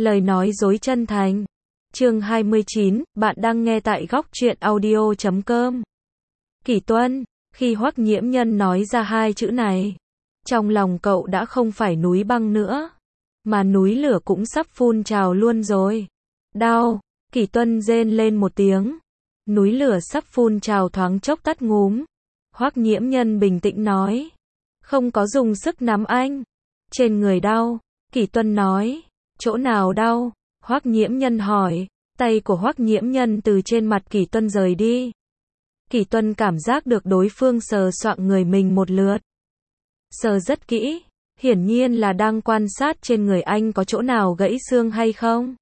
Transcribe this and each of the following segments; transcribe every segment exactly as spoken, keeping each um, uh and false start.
Lời nói dối chân thành. Chương hai mươi chín, bạn đang nghe tại góc truyện audio chấm com. Kỷ Tuân, khi Hoắc Nhiễm Nhân nói ra hai chữ này, trong lòng cậu đã không phải núi băng nữa, mà núi lửa cũng sắp phun trào luôn rồi. Đau, Kỷ Tuân rên lên một tiếng. Núi lửa sắp phun trào thoáng chốc tắt ngúm. Hoắc Nhiễm Nhân bình tĩnh nói, không có dùng sức nắm anh. Trên người đau, Kỷ Tuân nói, chỗ nào đau? Hoắc Nhiễm Nhân hỏi. Tay của Hoắc Nhiễm Nhân từ trên mặt Kỷ Tuân rời đi. Kỷ Tuân cảm giác được đối phương sờ soạng người mình một lượt. Sờ rất kỹ, hiển nhiên là đang quan sát trên người anh có chỗ nào gãy xương hay không.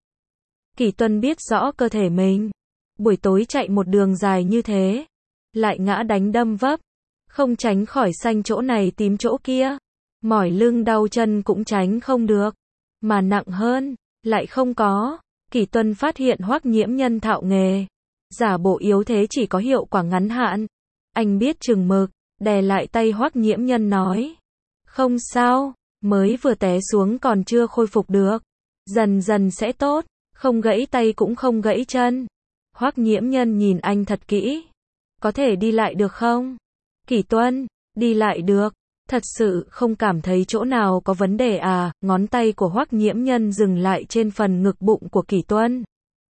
Kỷ Tuân biết rõ cơ thể mình. Buổi tối chạy một đường dài như thế, lại ngã đánh đâm vấp, không tránh khỏi xanh chỗ này tím chỗ kia. Mỏi lưng đau chân cũng tránh không được. Mà nặng hơn, lại không có. Kỷ Tuân phát hiện Hoắc Nhiễm Nhân thạo nghề. Giả bộ yếu thế chỉ có hiệu quả ngắn hạn. Anh biết chừng mực, đè lại tay Hoắc Nhiễm Nhân nói. Không sao, mới vừa té xuống còn chưa khôi phục được. Dần dần sẽ tốt, không gãy tay cũng không gãy chân. Hoắc Nhiễm Nhân nhìn anh thật kỹ. Có thể đi lại được không? Kỷ Tuân, đi lại được. Thật sự không cảm thấy chỗ nào có vấn đề à? Ngón tay của Hoắc Nhiễm Nhân dừng lại trên phần ngực bụng của Kỷ Tuân.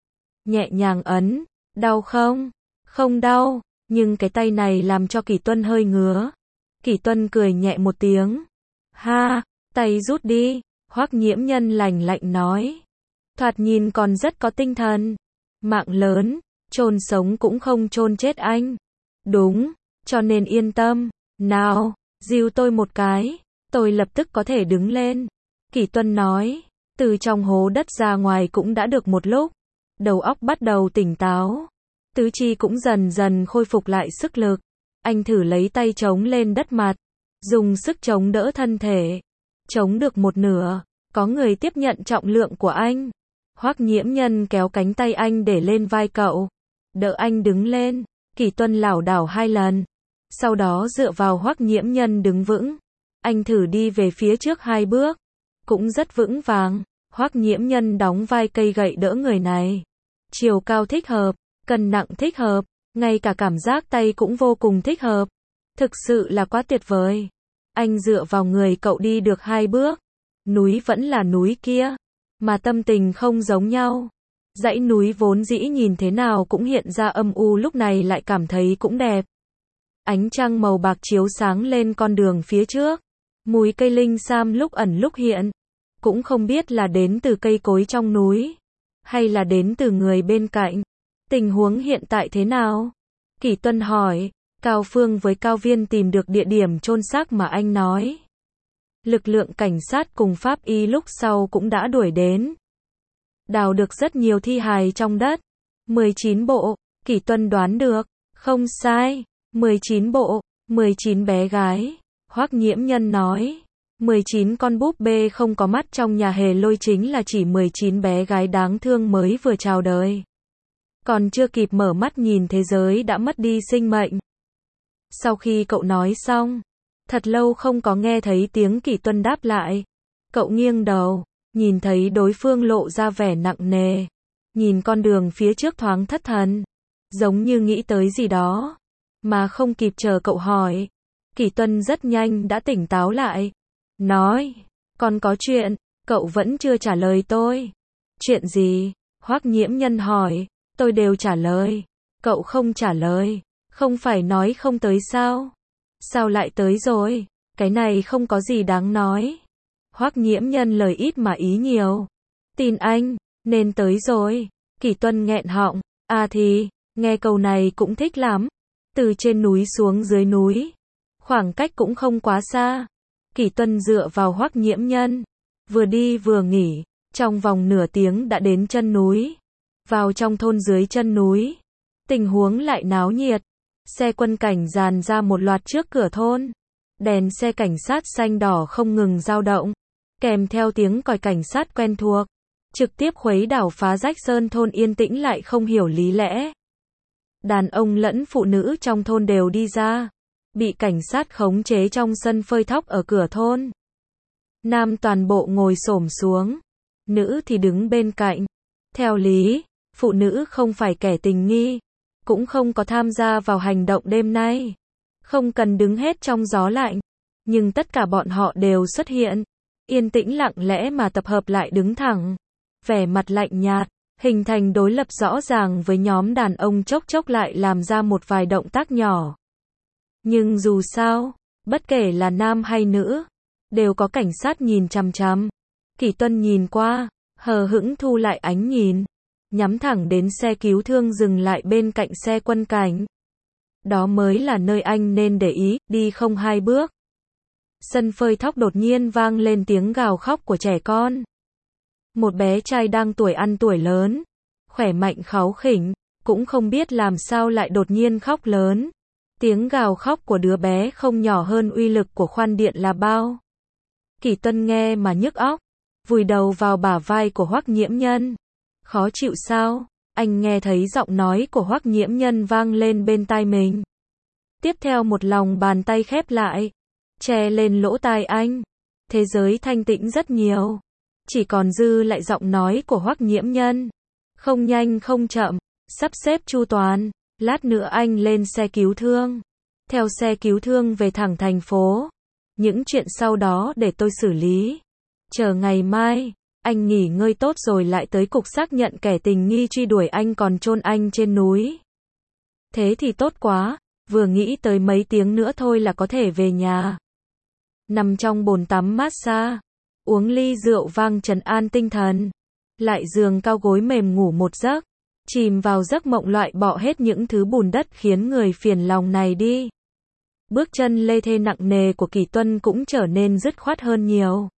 Nhẹ nhàng ấn. Đau không? Không đau, nhưng cái tay này làm cho Kỷ Tuân hơi ngứa. Kỷ Tuân cười nhẹ một tiếng. Ha, tay rút đi. Hoắc Nhiễm Nhân lạnh lạnh nói. Thoạt nhìn còn rất có tinh thần. Mạng lớn, chôn sống cũng không chôn chết anh. Đúng, cho nên yên tâm. Nào, dìu tôi một cái, tôi lập tức có thể đứng lên. Kỷ Tuân nói, từ trong hố đất ra ngoài cũng đã được một lúc. Đầu óc bắt đầu tỉnh táo. Tứ chi cũng dần dần khôi phục lại sức lực. Anh thử lấy tay chống lên đất mặt. Dùng sức chống đỡ thân thể. Chống được một nửa. Có người tiếp nhận trọng lượng của anh. Hoắc Nhiễm Nhân kéo cánh tay anh để lên vai cậu. Đỡ anh đứng lên. Kỷ Tuân lảo đảo hai lần. Sau đó dựa vào Hoắc Nhiễm Nhân đứng vững. Anh thử đi về phía trước hai bước. Cũng rất vững vàng. Hoắc Nhiễm Nhân đóng vai cây gậy đỡ người này. Chiều cao thích hợp, cân nặng thích hợp, ngay cả cảm giác tay cũng vô cùng thích hợp. Thực sự là quá tuyệt vời. Anh dựa vào người cậu đi được hai bước. Núi vẫn là núi kia, mà tâm tình không giống nhau. Dãy núi vốn dĩ nhìn thế nào cũng hiện ra âm u lúc này lại cảm thấy cũng đẹp. Ánh trăng màu bạc chiếu sáng lên con đường phía trước. Mùi cây linh sam lúc ẩn lúc hiện. Cũng không biết là đến từ cây cối trong núi, hay là đến từ người bên cạnh. Tình huống hiện tại thế nào? Kỷ Tuân hỏi. Cao Phương với Cao Viên tìm được địa điểm chôn xác mà anh nói. Lực lượng cảnh sát cùng pháp y lúc sau cũng đã đuổi đến. Đào được rất nhiều thi hài trong đất. mười chín bộ, Kỷ Tuân đoán được. Không sai. mười chín bộ, mười chín bé gái. Hoắc Nhiễm Nhân nói. mười chín con búp bê không có mắt trong nhà hề lôi chính là chỉ mười chín bé gái đáng thương mới vừa chào đời. Còn chưa kịp mở mắt nhìn thế giới đã mất đi sinh mệnh. Sau khi cậu nói xong, thật lâu không có nghe thấy tiếng Kỷ Tuân đáp lại. Cậu nghiêng đầu, nhìn thấy đối phương lộ ra vẻ nặng nề. Nhìn con đường phía trước thoáng thất thần. Giống như nghĩ tới gì đó. Mà không kịp chờ cậu hỏi. Kỷ Tuân rất nhanh đã tỉnh táo lại. Nói, còn có chuyện, cậu vẫn chưa trả lời tôi. Chuyện gì? Hoắc Nhiễm Nhân hỏi. Tôi đều trả lời. Cậu không trả lời. Không phải nói không tới sao? Sao lại tới rồi? Cái này không có gì đáng nói. Hoắc Nhiễm Nhân lời ít mà ý nhiều. Tin anh, nên tới rồi. Kỷ Tuân nghẹn họng. À thì, nghe câu này cũng thích lắm. Từ trên núi xuống dưới núi. Khoảng cách cũng không quá xa. Kỷ Tuân dựa vào Hoắc Nhiễm Nhân. Vừa đi vừa nghỉ. Trong vòng nửa tiếng đã đến chân núi. Vào trong thôn dưới chân núi. Tình huống lại náo nhiệt. Xe quân cảnh dàn ra một loạt trước cửa thôn. Đèn xe cảnh sát xanh đỏ không ngừng dao động. Kèm theo tiếng còi cảnh sát quen thuộc. Trực tiếp khuấy đảo phá rách sơn thôn yên tĩnh lại không hiểu lý lẽ. Đàn ông lẫn phụ nữ trong thôn đều đi ra. Bị cảnh sát khống chế trong sân phơi thóc ở cửa thôn. Nam toàn bộ ngồi xổm xuống. nữ thì đứng bên cạnh. Theo lý, phụ nữ không phải kẻ tình nghi, cũng không có tham gia vào hành động đêm nay. Không cần đứng hết trong gió lạnh. Nhưng tất cả bọn họ đều xuất hiện. Yên tĩnh lặng lẽ mà tập hợp lại đứng thẳng. Vẻ mặt lạnh nhạt, hình thành đối lập rõ ràng với nhóm đàn ông chốc chốc lại làm ra một vài động tác nhỏ. Nhưng dù sao, bất kể là nam hay nữ, đều có cảnh sát nhìn chằm chằm. Kỷ Tuân nhìn qua, hờ hững thu lại ánh nhìn, nhắm thẳng đến xe cứu thương dừng lại bên cạnh xe quân cảnh. Đó mới là nơi anh nên để ý, đi không hai bước. Sân phơi thóc đột nhiên vang lên tiếng gào khóc của trẻ con. Một bé trai đang tuổi ăn tuổi lớn, khỏe mạnh kháu khỉnh, cũng không biết làm sao lại đột nhiên khóc lớn. Tiếng gào khóc của đứa bé không nhỏ hơn uy lực của khoan điện là bao. Kỷ Tuân nghe mà nhức óc, vùi đầu vào bả vai của Hoắc Nhiễm Nhân. Khó chịu sao? Anh nghe thấy giọng nói của Hoắc Nhiễm Nhân vang lên bên tai mình. Tiếp theo một lòng bàn tay khép lại, che lên lỗ tai anh. Thế giới thanh tĩnh rất nhiều. Chỉ còn dư lại giọng nói của Hoắc Nhiễm Nhân. Không nhanh không chậm, sắp xếp chu toàn. Lát nữa anh lên xe cứu thương. Theo xe cứu thương về thẳng thành phố. Những chuyện sau đó để tôi xử lý. Chờ ngày mai, anh nghỉ ngơi tốt rồi lại tới cục xác nhận kẻ tình nghi truy đuổi anh còn chôn anh trên núi. Thế thì tốt quá, vừa nghĩ tới mấy tiếng nữa thôi là có thể về nhà. Nằm trong bồn tắm massage, uống ly rượu vang trấn an tinh thần. Lại giường cao gối mềm ngủ một giấc. Chìm vào giấc mộng loại bỏ hết những thứ bùn đất khiến người phiền lòng này đi. Bước chân lê thê nặng nề của Kỷ Tuân cũng trở nên dứt khoát hơn nhiều.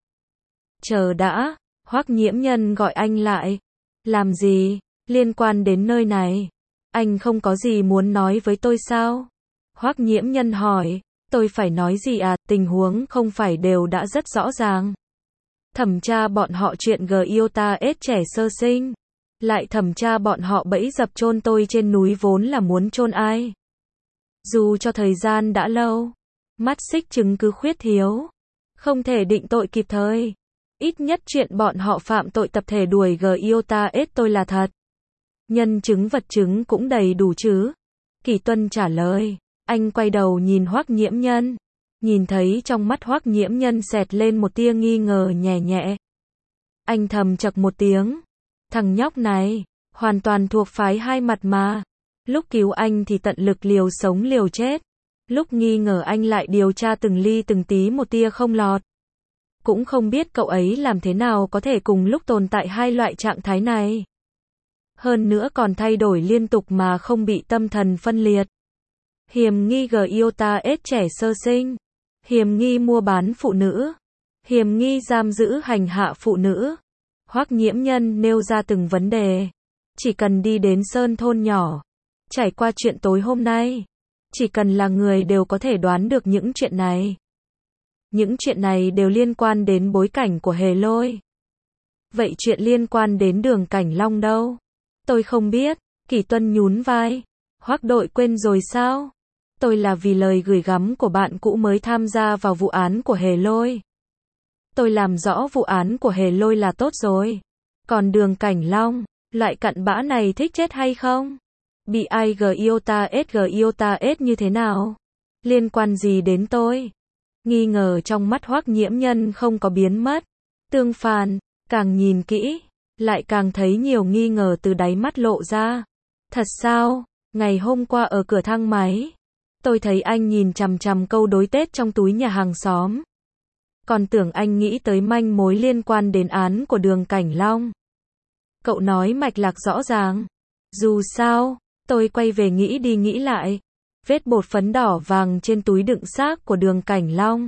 Chờ đã, Hoắc Nhiễm Nhân gọi anh lại. Làm gì, liên quan đến nơi này? Anh không có gì muốn nói với tôi sao? Hoắc Nhiễm Nhân hỏi, tôi phải nói gì à, tình huống không phải đều đã rất rõ ràng. Thẩm tra bọn họ chuyện G I O T A S trẻ sơ sinh. Lại thẩm tra bọn họ bẫy dập chôn tôi trên núi vốn là muốn chôn ai. Dù cho thời gian đã lâu, mắt xích chứng cứ khuyết thiếu, không thể định tội kịp thời. Ít nhất chuyện bọn họ phạm tội tập thể đuổi G I O T A S tôi là thật. Nhân chứng vật chứng cũng đầy đủ chứ? Kỷ Tuân trả lời. Anh quay đầu nhìn Hoắc Nhiễm Nhân. Nhìn thấy trong mắt Hoắc Nhiễm Nhân xẹt lên một tia nghi ngờ nhẹ nhẹ. Anh thầm chậc một tiếng. Thằng nhóc này, hoàn toàn thuộc phái hai mặt mà. Lúc cứu anh thì tận lực liều sống liều chết. Lúc nghi ngờ anh lại điều tra từng ly từng tí một tia không lọt. Cũng không biết cậu ấy làm thế nào có thể cùng lúc tồn tại hai loại trạng thái này. Hơn nữa còn thay đổi liên tục mà không bị tâm thần phân liệt. Hiềm nghi G I O T A S trẻ sơ sinh. Hiềm nghi mua bán phụ nữ. Hiềm nghi giam giữ hành hạ phụ nữ. Hoắc Nhiễm Nhân nêu ra từng vấn đề. Chỉ cần đi đến sơn thôn nhỏ, trải qua chuyện tối hôm nay, chỉ cần là người đều có thể đoán được những chuyện này. Những chuyện này đều liên quan đến bối cảnh của Hề Lôi. Vậy chuyện liên quan đến Đường Cảnh Long đâu? Tôi không biết. Kỷ Tuân nhún vai. Hoắc đội quên rồi sao? Tôi là vì lời gửi gắm của bạn cũ mới tham gia vào vụ án của Hề Lôi. Tôi làm rõ vụ án của Hề Lôi là tốt rồi. Còn Đường Cảnh Long, loại cặn bã này thích chết hay không? Bị ai G I O T A S G I O T A S như thế nào? Liên quan gì đến tôi? Nghi ngờ trong mắt Hoắc Nhiễm Nhân không có biến mất. Tương phản, càng nhìn kỹ, lại càng thấy nhiều nghi ngờ từ đáy mắt lộ ra. Thật sao? Ngày hôm qua ở cửa thang máy, tôi thấy anh nhìn chằm chằm câu đối Tết trong túi nhà hàng xóm. Còn tưởng anh nghĩ tới manh mối liên quan đến án của Đường Cảnh Long. Cậu nói mạch lạc rõ ràng. Dù sao, tôi quay về nghĩ đi nghĩ lại. Vết bột phấn đỏ vàng trên túi đựng xác của Đường Cảnh Long.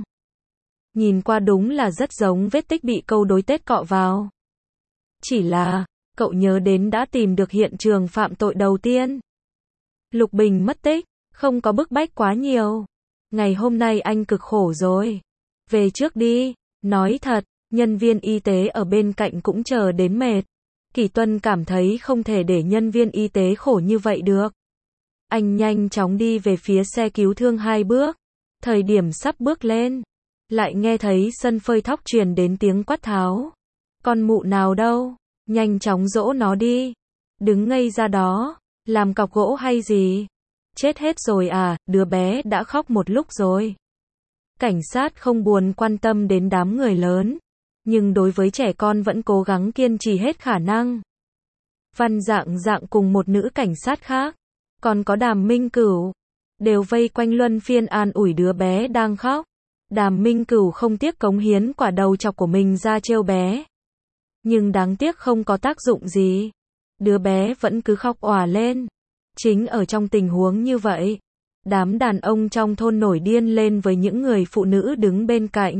Nhìn qua đúng là rất giống vết tích bị câu đối Tết cọ vào. Chỉ là, cậu nhớ đến đã tìm được hiện trường phạm tội đầu tiên. Lục Bình mất tích, không có bức bách quá nhiều. Ngày hôm nay anh cực khổ rồi. Về trước đi, nói thật, nhân viên y tế ở bên cạnh cũng chờ đến mệt. Kỷ Tuân cảm thấy không thể để nhân viên y tế khổ như vậy được. Anh nhanh chóng đi về phía xe cứu thương hai bước. Thời điểm sắp bước lên, lại nghe thấy sân phơi thóc truyền đến tiếng quát tháo. Con mụ nào đâu, nhanh chóng dỗ nó đi. Đứng ngây ra đó, làm cọc gỗ hay gì? Chết hết rồi à, đứa bé đã khóc một lúc rồi. Cảnh sát không buồn quan tâm đến đám người lớn, nhưng đối với trẻ con vẫn cố gắng kiên trì hết khả năng. Văn Dạng Dạng cùng một nữ cảnh sát khác, còn có Đàm Minh Cửu, đều vây quanh luân phiên an ủi đứa bé đang khóc. Đàm Minh Cửu không tiếc cống hiến quả đầu chọc của mình ra trêu bé. Nhưng đáng tiếc không có tác dụng gì. Đứa bé vẫn cứ khóc òa lên. Chính ở trong tình huống như vậy, đám đàn ông trong thôn nổi điên lên với những người phụ nữ đứng bên cạnh.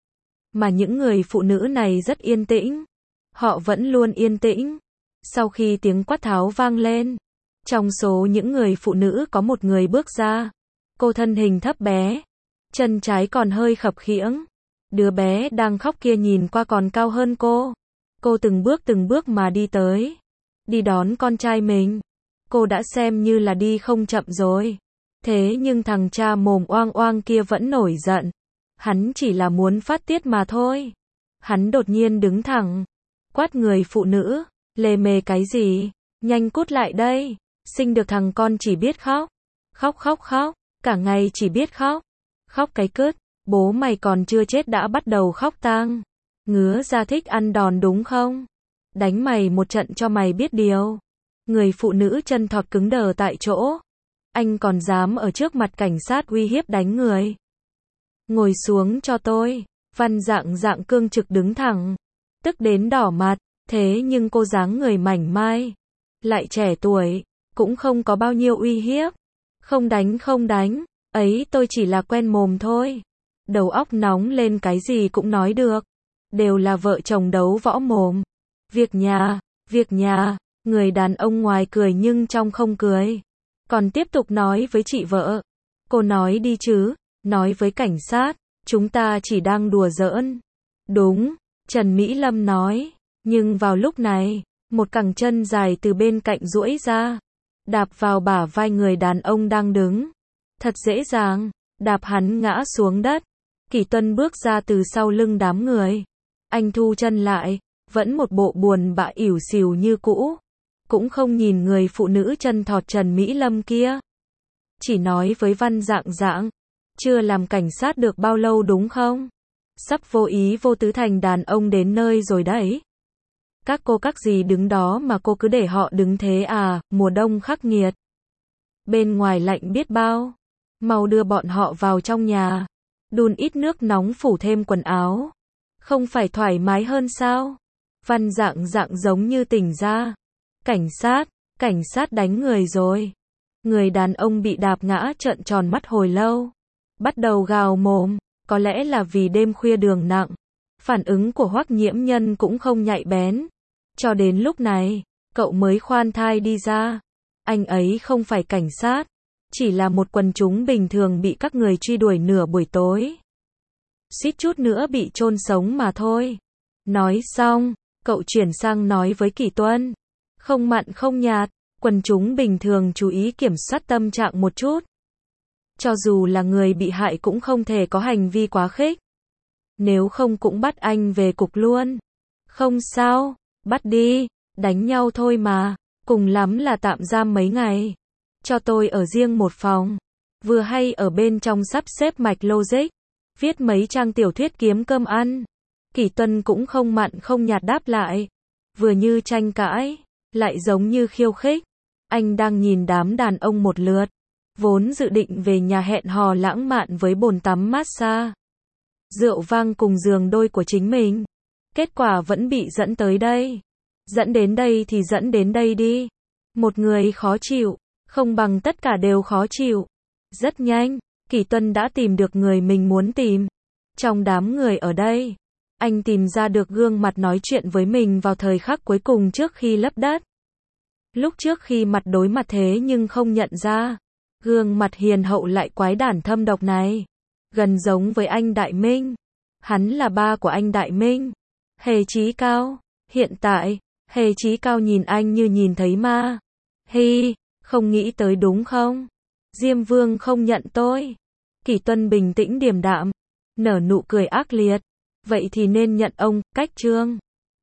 Mà những người phụ nữ này rất yên tĩnh. Họ vẫn luôn yên tĩnh. Sau khi tiếng quát tháo vang lên, trong số những người phụ nữ có một người bước ra. Cô thân hình thấp bé, chân trái còn hơi khập khiễng. Đứa bé đang khóc kia nhìn qua còn cao hơn cô. Cô từng bước từng bước mà đi tới, đi đón con trai mình. Cô đã xem như là đi không chậm rồi. Thế nhưng thằng cha mồm oang oang kia vẫn nổi giận. Hắn chỉ là muốn phát tiết mà thôi. Hắn đột nhiên đứng thẳng, quát người phụ nữ, lề mề cái gì, nhanh cút lại đây. Sinh được thằng con chỉ biết khóc, khóc khóc khóc, cả ngày chỉ biết khóc. Khóc cái cứt, bố mày còn chưa chết đã bắt đầu khóc tang. Ngứa ra thích ăn đòn đúng không? Đánh mày một trận cho mày biết điều. Người phụ nữ chân thọt cứng đờ tại chỗ. Anh còn dám ở trước mặt cảnh sát uy hiếp đánh người. Ngồi xuống cho tôi. Văn Dạng Dạng cương trực đứng thẳng, tức đến đỏ mặt. Thế nhưng cô dáng người mảnh mai, lại trẻ tuổi, cũng không có bao nhiêu uy hiếp. Không đánh không đánh, ấy tôi chỉ là quen mồm thôi. Đầu óc nóng lên cái gì cũng nói được. Đều là vợ chồng đấu võ mồm. Việc nhà, việc nhà, người đàn ông ngoài cười nhưng trong không cười. Còn tiếp tục nói với chị vợ. Cô nói đi chứ, nói với cảnh sát, chúng ta chỉ đang đùa giỡn. Đúng, Trần Mỹ Lâm nói. Nhưng vào lúc này, một cẳng chân dài từ bên cạnh duỗi ra, đạp vào bả vai người đàn ông đang đứng. Thật dễ dàng, đạp hắn ngã xuống đất. Kỷ Tuân bước ra từ sau lưng đám người. Anh thu chân lại, vẫn một bộ buồn bã ỉu xìu như cũ. Cũng không nhìn người phụ nữ chân thọt Trần Mỹ Lâm kia. Chỉ nói với Văn Dạng Dạng, chưa làm cảnh sát được bao lâu đúng không? Sắp vô ý vô tứ thành đàn ông đến nơi rồi đấy. Các cô các gì đứng đó mà cô cứ để họ đứng thế à, mùa đông khắc nghiệt. Bên ngoài lạnh biết bao. Mau đưa bọn họ vào trong nhà. Đun ít nước nóng phủ thêm quần áo. Không phải thoải mái hơn sao? Văn Dạng Dạng giống như tỉnh ra. Cảnh sát, cảnh sát đánh người rồi. Người đàn ông bị đạp ngã trợn tròn mắt hồi lâu. Bắt đầu gào mồm, có lẽ là vì đêm khuya đường nặng. Phản ứng của Hoắc Nhiễm Nhân cũng không nhạy bén. Cho đến lúc này, cậu mới khoan thai đi ra. Anh ấy không phải cảnh sát, chỉ là một quần chúng bình thường bị các người truy đuổi nửa buổi tối. Suýt chút nữa bị chôn sống mà thôi. Nói xong, cậu chuyển sang nói với Kỷ Tuân. Không mặn không nhạt, quần chúng bình thường chú ý kiểm soát tâm trạng một chút. Cho dù là người bị hại cũng không thể có hành vi quá khích. Nếu không cũng bắt anh về cục luôn. Không sao, bắt đi, đánh nhau thôi mà, cùng lắm là tạm giam mấy ngày. Cho tôi ở riêng một phòng, vừa hay ở bên trong sắp xếp mạch logic, viết mấy trang tiểu thuyết kiếm cơm ăn. Kỷ Tuân cũng không mặn không nhạt đáp lại, vừa như tranh cãi, lại giống như khiêu khích. Anh đang nhìn đám đàn ông một lượt, vốn dự định về nhà hẹn hò lãng mạn với bồn tắm massage, rượu vang cùng giường đôi của chính mình. Kết quả vẫn bị dẫn tới đây. Dẫn đến đây thì dẫn đến đây đi. Một người khó chịu, không bằng tất cả đều khó chịu. Rất nhanh, Kỷ Tuân đã tìm được người mình muốn tìm. Trong đám người ở đây, anh tìm ra được gương mặt nói chuyện với mình vào thời khắc cuối cùng trước khi lấp đất. Lúc trước khi mặt đối mặt thế nhưng không nhận ra. Gương mặt hiền hậu lại quái đản thâm độc này. Gần giống với anh Đại Minh. Hắn là ba của anh Đại Minh. Hề Chí Cao. Hiện tại, Hề Chí Cao nhìn anh như nhìn thấy ma. Hi, không nghĩ tới đúng không? Diêm Vương không nhận tôi. Kỷ Tuân bình tĩnh điềm đạm, nở nụ cười ác liệt. Vậy thì nên nhận ông, cách trương.